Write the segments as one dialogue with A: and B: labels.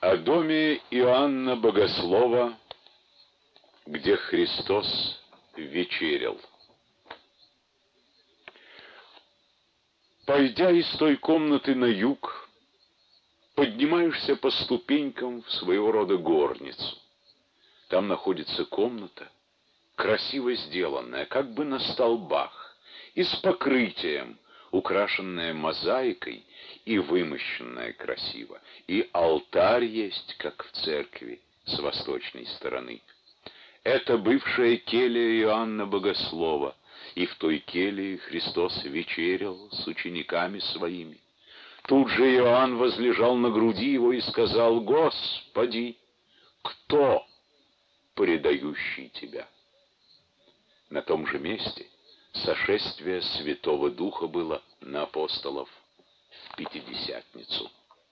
A: О доме Иоанна Богослова, где Христос вечерял. Пойдя из той комнаты на юг, поднимаешься по ступенькам в своего рода горницу. Там находится комната, красиво сделанная, как бы на столбах, и с покрытием, украшенная мозаикой и вымощенная красиво. И алтарь есть, как в церкви, с восточной стороны. Это бывшая келья Иоанна Богослова, и в той келье Христос вечерял с учениками своими. Тут же Иоанн возлежал на груди его и сказал: «Господи, кто предающий тебя?» На том же месте сошествие Святого Духа было на апостолов в Пятидесятницу.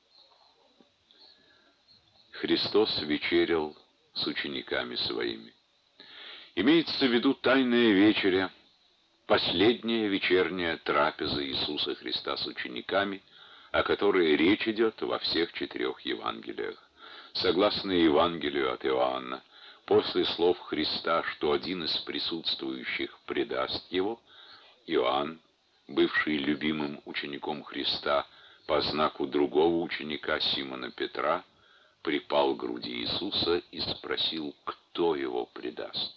A: Христос вечерял с учениками своими. Имеется в виду тайная вечеря, последняя вечерняя трапеза Иисуса Христа с учениками, о которой речь идет во всех 4 Евангелиях. Согласно Евангелию от Иоанна, после слов Христа, что один из присутствующих предаст его, Иоанн, бывший любимым учеником Христа по знаку другого ученика Симона Петра, припал к груди Иисуса и спросил, кто его предаст.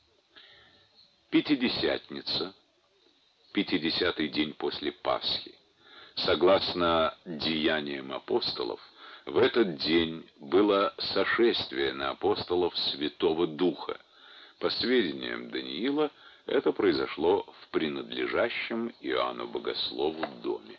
A: Пятидесятница, 50-й день после Пасхи. Согласно деяниям апостолов, в этот день было сошествие на апостолов Святого Духа. По сведениям Даниила, это произошло в принадлежащем Иоанну Богослову доме.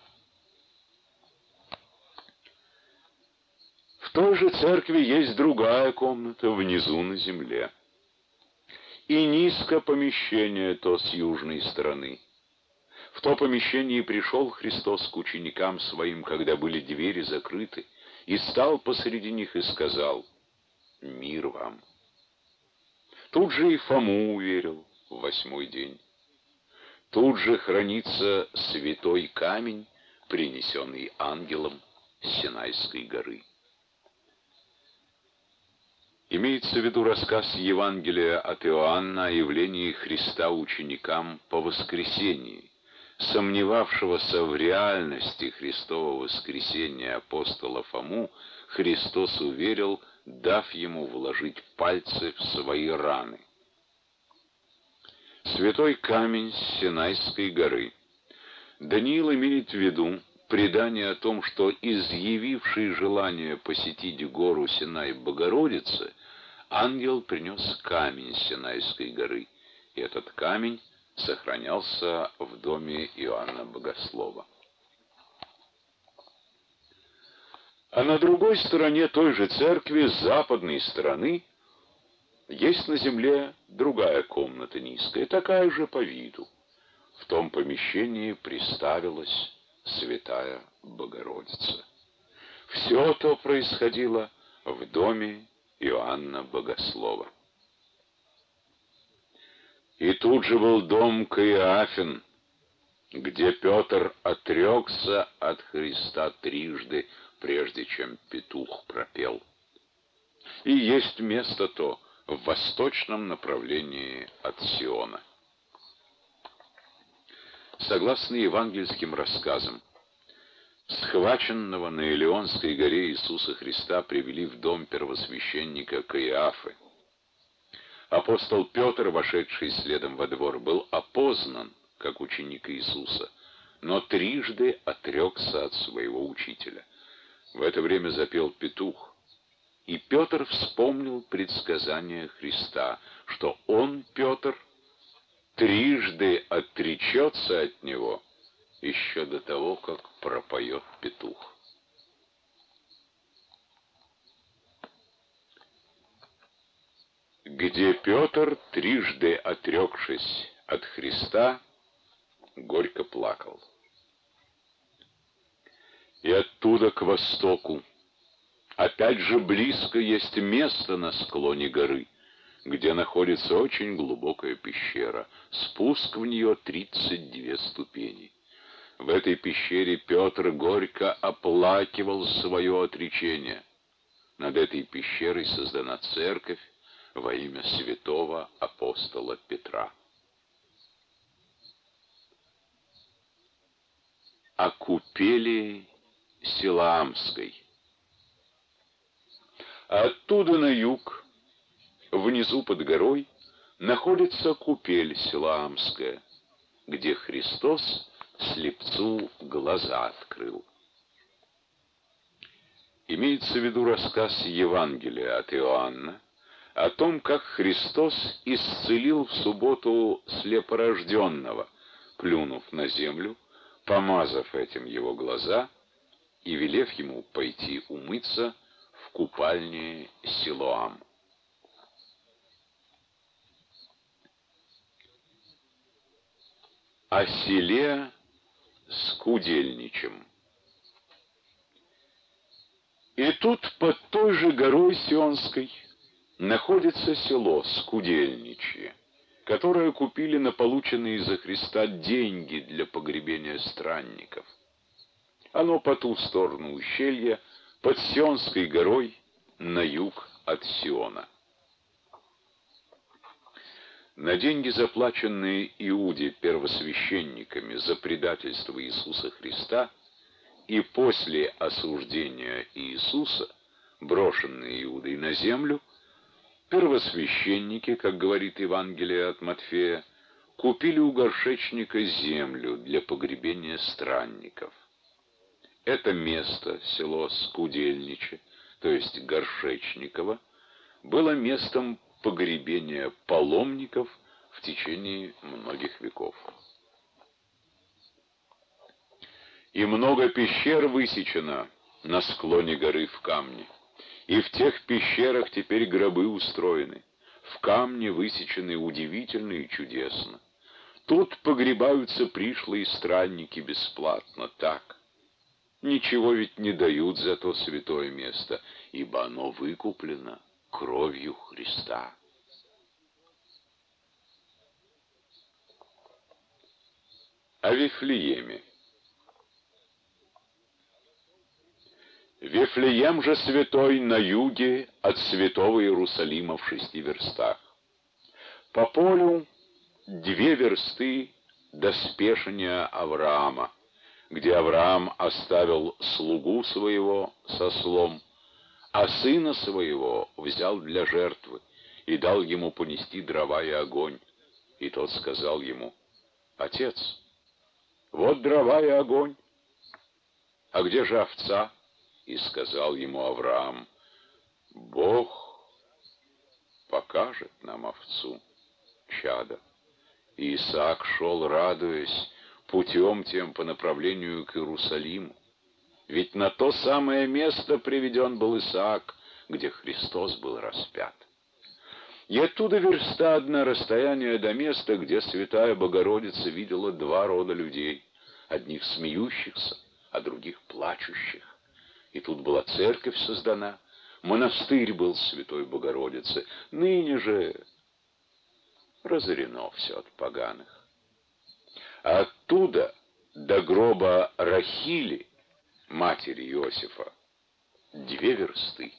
A: В той же церкви есть другая комната внизу на земле. И низко помещение то с южной стороны. В то помещение пришел Христос к ученикам своим, когда были двери закрыты, и стал посреди них и сказал: «Мир вам». Тут же и Фому уверил в 8-й день. Тут же хранится святой камень, принесенный ангелом с Синайской горы. Имеется в виду рассказ Евангелия от Иоанна о явлении Христа ученикам по воскресении. Сомневавшегося в реальности Христова воскресения апостола Фому Христос уверил, дав ему вложить пальцы в свои раны. Святой камень с Синайской горы. Даниил имеет в виду предание о том, что изъявивший желание посетить гору Синай Богородицы, ангел принес камень с Синайской горы, и этот камень сохранялся в доме Иоанна Богослова. А на другой стороне той же церкви, с западной стороны, есть на земле другая комната низкая, такая же по виду. В том помещении приставилась Святая Богородица. Все то происходило в доме Иоанна Богослова. И тут же был дом Каиафин, где Петр отрекся от Христа трижды, прежде чем петух пропел. И есть место то в восточном направлении от Сиона. Согласно евангельским рассказам, схваченного на Илионской горе Иисуса Христа привели в дом первосвященника Каиафы. Апостол Петр, вошедший следом во двор, был опознан как ученик Иисуса, но трижды отрекся от своего учителя. В это время запел петух, и Петр вспомнил предсказание Христа, что он, Петр, трижды отречется от него еще до того, как пропоет петух. Где Петр, трижды отрекшись от Христа, горько плакал. И оттуда к востоку, опять же близко, есть место на склоне горы, где находится очень глубокая пещера. Спуск в нее 32 ступени. В этой пещере Петр горько оплакивал свое отречение. Над этой пещерой создана церковь во имя святого апостола Петра. О купели Силаамской. Оттуда на юг, внизу под горой, находится купель Силаамская, где Христос слепцу глаза открыл. Имеется в виду рассказ Евангелия от Иоанна о том, как Христос исцелил в субботу слепорожденного, плюнув на землю, помазав этим его глаза и велев ему пойти умыться в купальне Силоам. О селе Скудельничем. И тут под той же горой Сионской находится село Скудельничье, которое купили на полученные за Христа деньги для погребения странников. Оно по ту сторону ущелья, под Сионской горой, на юг от Сиона. На деньги, заплаченные Иуде первосвященниками за предательство Иисуса Христа, и после осуждения Иисуса, брошенные Иудой на землю, первосвященники, как говорит Евангелие от Матфея, купили у горшечника землю для погребения странников. Это место, село Скудельниче, то есть Горшечниково, было местом погребения паломников в течение многих веков. И много пещер высечено на склоне горы в камне, и в тех пещерах теперь гробы устроены, в камне высечены удивительно и чудесно. Тут погребаются пришлые странники бесплатно, так. Ничего ведь не дают за то святое место, ибо оно выкуплено кровью Христа. О Вифлееме. Вифлеем же святой на юге от святого Иерусалима в 6 верстах. По полю 2 версты до спешения Авраама, где Авраам оставил слугу своего со ослом, а сына своего взял для жертвы и дал ему понести дрова и огонь. И тот сказал ему: «Отец, вот дрова и огонь, а где же овца?» И сказал ему Авраам: «Бог покажет нам овцу, чадо». И Исаак шел, радуясь, путем тем по направлению к Иерусалиму. Ведь на то самое место приведен был Исаак, где Христос был распят. И оттуда верста одна расстояние до места, где святая Богородица видела 2 рода людей, одних смеющихся, а других плачущих. И тут была церковь создана, монастырь был святой Богородицы, ныне же разорено все от поганых. А оттуда до гроба Рахили, матери Иосифа, 2 версты.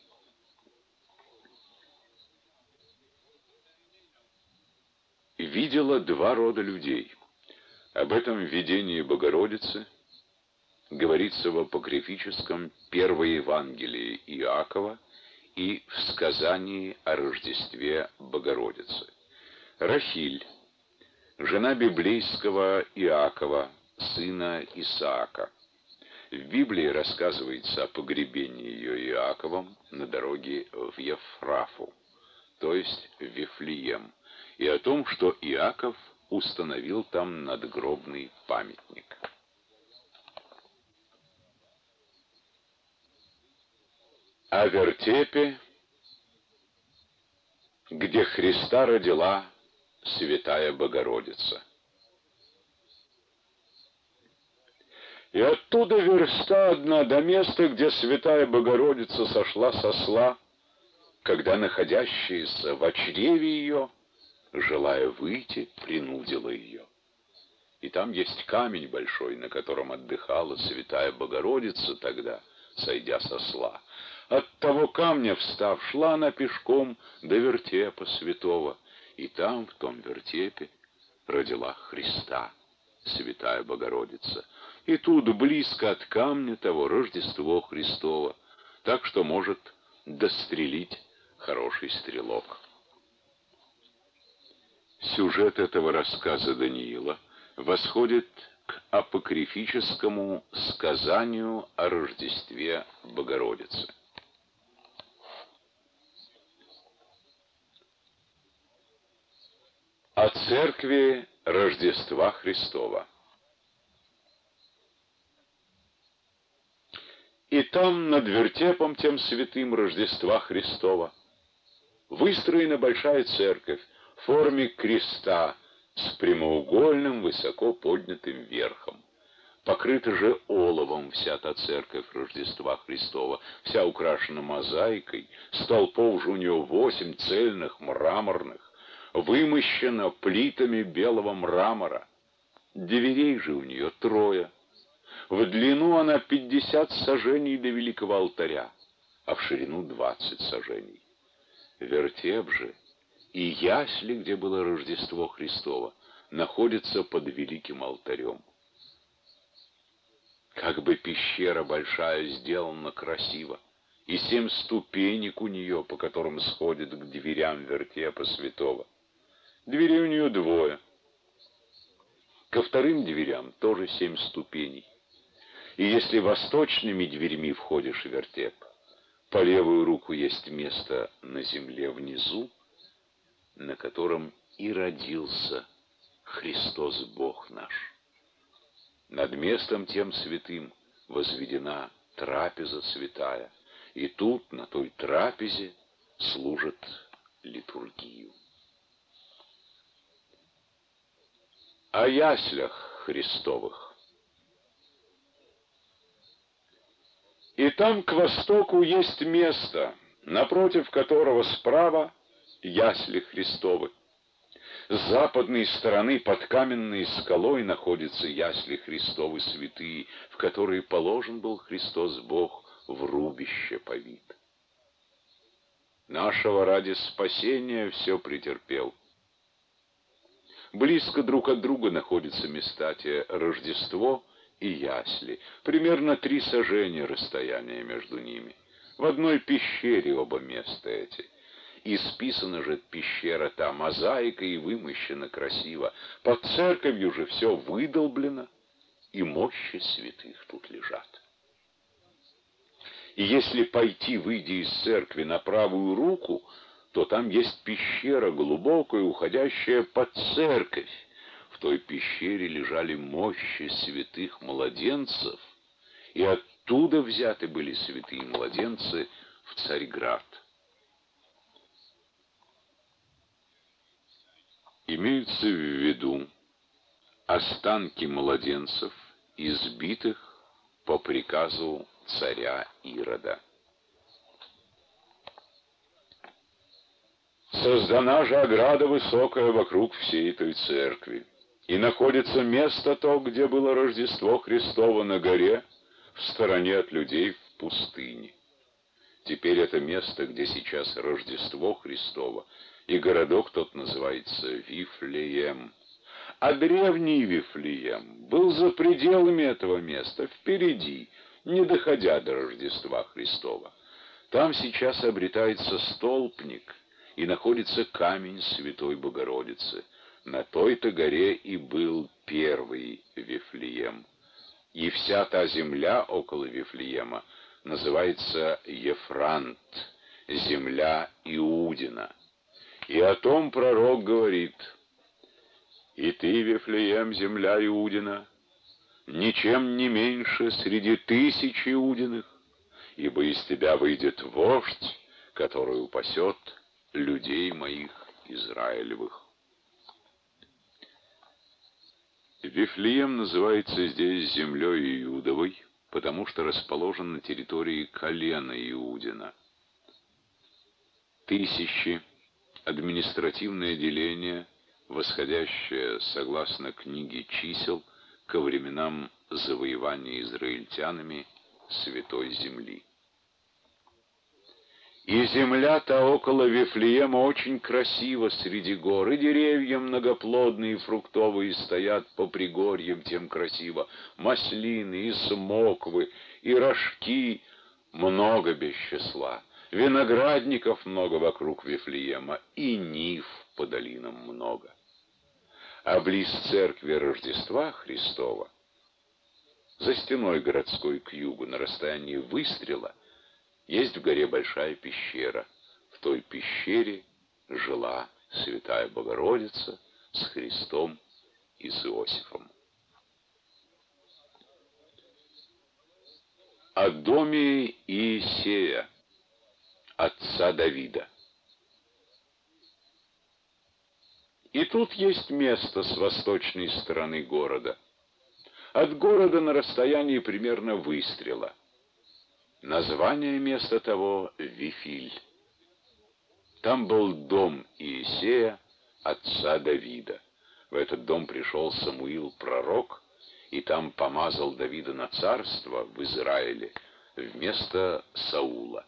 A: Видела 2 рода людей. Об этом видении Богородицы говорится в апокрифическом Первом Евангелии Иакова и в сказании о Рождестве Богородицы. Рахиль, жена библейского Иакова, сына Исаака. В Библии рассказывается о погребении ее Иаковом на дороге в Ефрафу, то есть в Вифлеем, и о том, что Иаков установил там надгробный памятник. О вертепе, где Христа родила святая Богородица. И оттуда верста одна до места, где святая Богородица сошла со осла, когда находящаяся в чреве ее, желая выйти, принудила ее. И там есть камень большой, на котором отдыхала святая Богородица тогда, сойдя со осла. От того камня встав, шла она пешком до вертепа святого, и там, в том вертепе, родила Христа, святая Богородица. И тут, близко от камня того, Рождество Христово, так что может дострелить хороший стрелок. Сюжет этого рассказа Даниила восходит к апокрифическому сказанию о Рождестве Богородицы. О церкви Рождества Христова. И там, над вертепом тем святым Рождества Христова, выстроена большая церковь в форме креста с прямоугольным высоко поднятым верхом. Покрыта же оловом вся та церковь Рождества Христова, вся украшена мозаикой, столпов же у нее 8 цельных мраморных, вымощена плитами белого мрамора, дверей же у нее 3. В длину она 50 саженей до великого алтаря, а в ширину 20 саженей. Вертеп же и ясли, где было Рождество Христово, находятся под великим алтарем. Как бы пещера большая сделана красиво, и 7 ступенек у нее, по которым сходит к дверям вертепа святого. Дверей у нее 2. Ко вторым дверям тоже 7 ступеней. И если восточными дверьми входишь в вертеп, по левую руку есть место на земле внизу, на котором и родился Христос Бог наш. Над местом тем святым возведена трапеза святая, и тут, на той трапезе, служат литургию. О яслях Христовых. И там к востоку есть место, напротив которого справа ясли Христовы. С западной стороны под каменной скалой находятся ясли Христовы святые, в которые положен был Христос Бог в рубище повит. Нашего ради спасения все претерпел. Близко друг от друга находятся места те Рождество и ясли, примерно 3 сажения расстояния между ними. В одной пещере оба места эти. Исписана же пещера та мозаикой и вымощена красиво. Под церковью же все выдолблено, и мощи святых тут лежат. И если пойти, выйдя из церкви на правую руку, то там есть пещера глубокая, уходящая под церковь. В той пещере лежали мощи святых младенцев, и оттуда взяты были святые младенцы в Царьград. Имеются в виду останки младенцев, избитых по приказу царя Ирода. Создана же ограда высокая вокруг всей этой церкви, и находится место то, где было Рождество Христово на горе, в стороне от людей в пустыне. Теперь это место, где сейчас Рождество Христово, и городок тот называется Вифлеем. А древний Вифлеем был за пределами этого места, впереди, не доходя до Рождества Христова. Там сейчас обретается столпник, и находится камень Святой Богородицы. На той-то горе и был первый Вифлеем. И вся та земля около Вифлеема называется Ефрант, земля Иудина. И о том пророк говорит: «И ты, Вифлеем, земля Иудина, ничем не меньше среди 1000 Иудиных, ибо из тебя выйдет вождь, который упасет людей моих Израилевых». Вифлеем называется здесь землей Иудовой, потому что расположен на территории колена Иудина. 1000 — административное деление, восходящее, согласно книге чисел, ко временам завоевания израильтянами Святой Земли. И земля-то около Вифлеема очень красива среди гор, и деревья многоплодные и фруктовые стоят по пригорьям тем красиво, маслины и смоквы, и рожки много без числа, виноградников много вокруг Вифлеема, и нив по долинам много. А близ церкви Рождества Христова, за стеной городской к югу, на расстоянии выстрела, есть в горе большая пещера. В той пещере жила Святая Богородица с Христом и с Иосифом. О доме Иисея, отца Давида. И тут есть место с восточной стороны города. От города на расстоянии примерно выстрела. Название места того — Вифиль. Там был дом Иисея, отца Давида. В этот дом пришел Самуил, пророк, и там помазал Давида на царство в Израиле вместо Саула.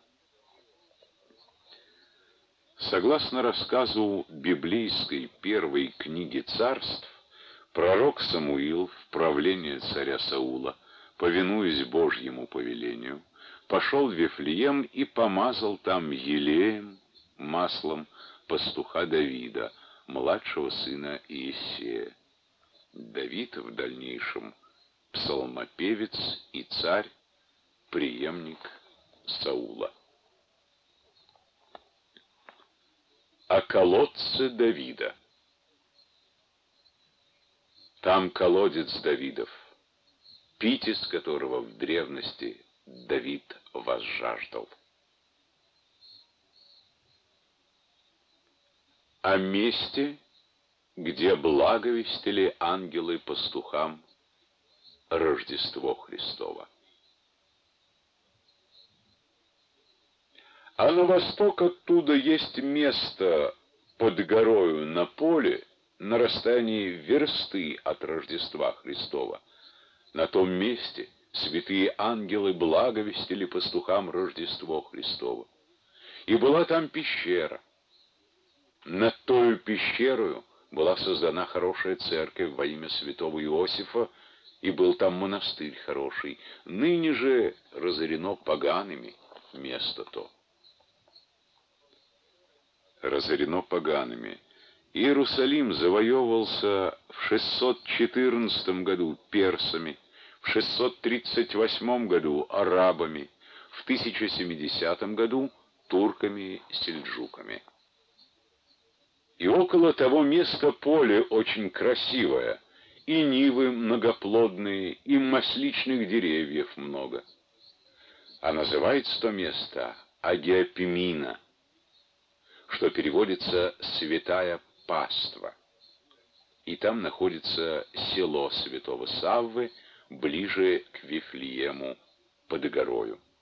A: Согласно рассказу библейской первой книги царств, пророк Самуил в правление царя Саула, повинуясь Божьему повелению, пошел в Вифлеем и помазал там елеем, маслом пастуха Давида, младшего сына Иисея. Давид в дальнейшем псалмопевец и царь, преемник Саула. О колодце Давида. Там колодец Давидов, пить из которого в древности Давид возжаждал. О месте, где благовестили ангелы пастухам Рождество Христово. А на восток оттуда есть место под горою на поле, на расстоянии версты от Рождества Христова. На том месте святые ангелы благовестили пастухам Рождество Христово. И была там пещера. Над тою пещерою была создана хорошая церковь во имя святого Иосифа, и был там монастырь хороший. Ныне же разорено погаными место то. Разорено погаными. Иерусалим завоевывался в 614 году персами, в 638 году арабами, в 1070 году турками-сельджуками. И около того места поле очень красивое, и нивы многоплодные, и масличных деревьев много. А называется то место Агиопимина, что переводится «святая паства». И там находится село святого Саввы, ближе к Вифлеему под горою.